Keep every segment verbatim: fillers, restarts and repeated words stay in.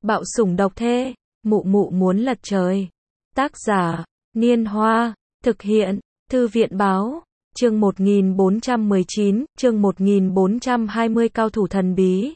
Bạo sủng độc thê, mụ mụ muốn lật trời. Tác giả, Niên Hoa, thực hiện, Thư viện báo, chương một nghìn bốn trăm mười chín, chương một nghìn bốn trăm hai mươi cao thủ thần bí.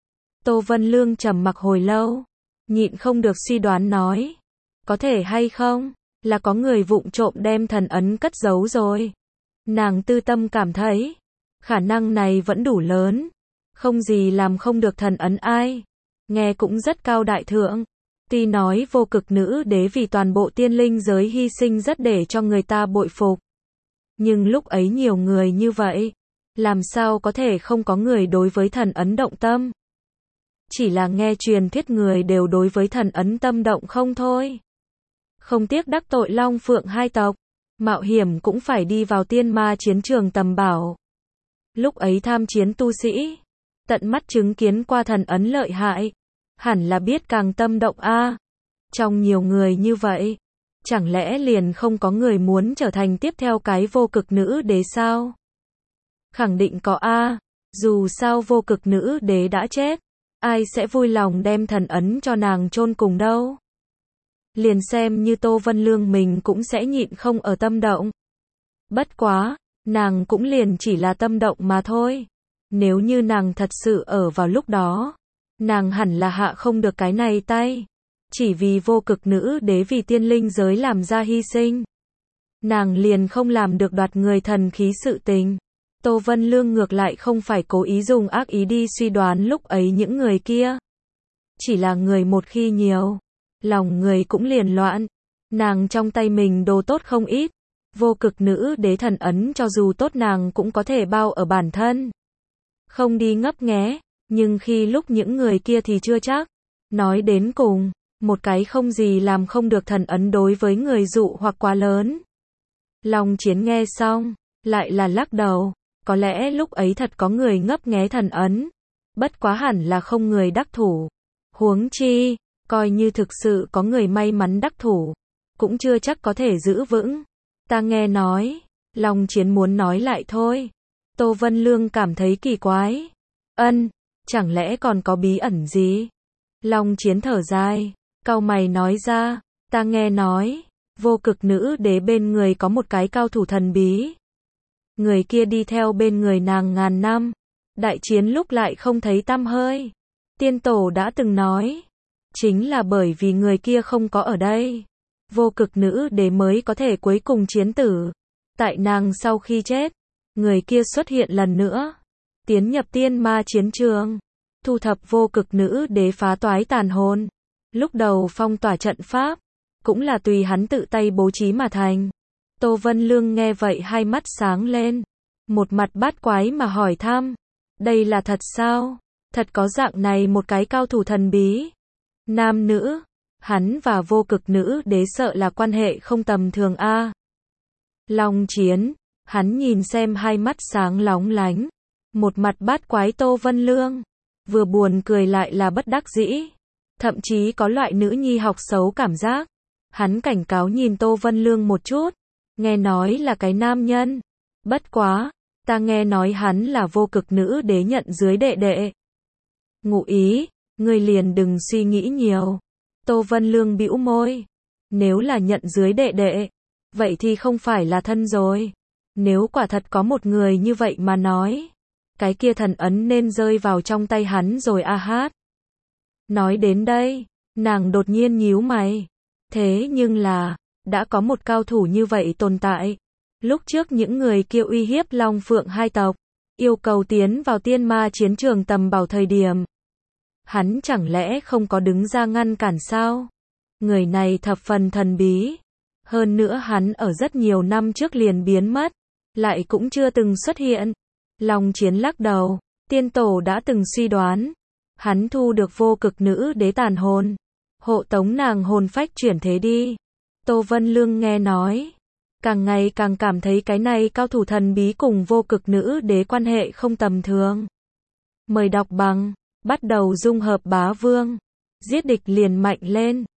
Tô Vân Lương trầm mặc hồi lâu, nhịn không được suy đoán nói. Có thể hay không, là có người vụng trộm đem thần ấn cất giấu rồi. Nàng tư tâm cảm thấy, khả năng này vẫn đủ lớn. Không gì làm không được thần ấn ai. Nghe cũng rất cao đại thượng. Tuy nói vô cực nữ đế vì toàn bộ tiên linh giới hy sinh rất để cho người ta bội phục. Nhưng lúc ấy nhiều người như vậy, làm sao có thể không có người đối với thần ấn động tâm. Chỉ là nghe truyền thuyết người đều đối với thần ấn tâm động không thôi. Không tiếc đắc tội Long Phượng hai tộc, mạo hiểm cũng phải đi vào tiên ma chiến trường tầm bảo. Lúc ấy tham chiến tu sĩ, tận mắt chứng kiến qua thần ấn lợi hại, hẳn là biết càng tâm động a. À. Trong nhiều người như vậy, chẳng lẽ liền không có người muốn trở thành tiếp theo cái vô cực nữ đế sao? Khẳng định có a, à. Dù sao vô cực nữ đế đã chết, ai sẽ vui lòng đem thần ấn cho nàng chôn cùng đâu? Liền xem như Tô Vân Lương mình cũng sẽ nhịn không ở tâm động. Bất quá, nàng cũng liền chỉ là tâm động mà thôi. Nếu như nàng thật sự ở vào lúc đó, nàng hẳn là hạ không được cái này tay. Chỉ vì vô cực nữ đế vì tiên linh giới làm ra hy sinh, nàng liền không làm được đoạt người thần khí sự tình. Tô Vân Lương ngược lại không phải cố ý dùng ác ý đi suy đoán lúc ấy những người kia. Chỉ là người một khi nhiều, lòng người cũng liền loạn. Nàng trong tay mình đồ tốt không ít. Vô cực nữ đế thần ấn cho dù tốt nàng cũng có thể bao ở bản thân. Không đi ngấp nghé, nhưng khi lúc những người kia thì chưa chắc. Nói đến cùng, một cái không gì làm không được thần ấn đối với người dụ hoặc quá lớn. Long Chiến nghe xong, lại là lắc đầu. Có lẽ lúc ấy thật có người ngấp nghé thần ấn. Bất quá hẳn là không người đắc thủ. Huống chi, coi như thực sự có người may mắn đắc thủ, cũng chưa chắc có thể giữ vững. Ta nghe nói, Long Chiến muốn nói lại thôi. Tô Vân Lương cảm thấy kỳ quái. Ân, chẳng lẽ còn có bí ẩn gì? Long Chiến thở dài, cau mày nói ra, ta nghe nói, vô cực nữ đế bên người có một cái cao thủ thần bí. Người kia đi theo bên người nàng ngàn năm, đại chiến lúc lại không thấy tăm hơi. Tiên tổ đã từng nói, chính là bởi vì người kia không có ở đây, vô cực nữ đế mới có thể cuối cùng chiến tử. Tại nàng sau khi chết, người kia xuất hiện lần nữa, tiến nhập tiên ma chiến trường, thu thập vô cực nữ đế phá toái tàn hồn. Lúc đầu phong tỏa trận pháp, cũng là tùy hắn tự tay bố trí mà thành. Tô Vân Lương nghe vậy hai mắt sáng lên, một mặt bát quái mà hỏi thăm, đây là thật sao? Thật có dạng này một cái cao thủ thần bí? Nam nữ, hắn và vô cực nữ đế sợ là quan hệ không tầm thường a. À. Long Chiến, hắn nhìn xem hai mắt sáng lóng lánh, một mặt bát quái Tô Vân Lương, vừa buồn cười lại là bất đắc dĩ, thậm chí có loại nữ nhi học xấu cảm giác. Hắn cảnh cáo nhìn Tô Vân Lương một chút, nghe nói là cái nam nhân, bất quá, ta nghe nói hắn là vô cực nữ đế nhận dưới đệ đệ. Ngụ ý, ngươi liền đừng suy nghĩ nhiều. Tô Vân Lương bĩu môi, nếu là nhận dưới đệ đệ, vậy thì không phải là thân rồi. Nếu quả thật có một người như vậy mà nói, cái kia thần ấn nên rơi vào trong tay hắn rồi a hát. Nói đến đây, nàng đột nhiên nhíu mày. Thế nhưng là, đã có một cao thủ như vậy tồn tại. Lúc trước những người kia uy hiếp Long Phượng hai tộc, yêu cầu tiến vào tiên ma chiến trường tầm bảo thời điểm, hắn chẳng lẽ không có đứng ra ngăn cản sao? Người này thập phần thần bí. Hơn nữa hắn ở rất nhiều năm trước liền biến mất, lại cũng chưa từng xuất hiện. Long Chiến lắc đầu, tiên tổ đã từng suy đoán, hắn thu được vô cực nữ đế tàn hồn, hộ tống nàng hồn phách chuyển thế đi. Tô Vân Lương nghe nói, càng ngày càng cảm thấy cái này cao thủ thần bí cùng vô cực nữ đế quan hệ không tầm thường. Mời đọc bằng, bắt đầu dung hợp bá vương, giết địch liền mạnh lên.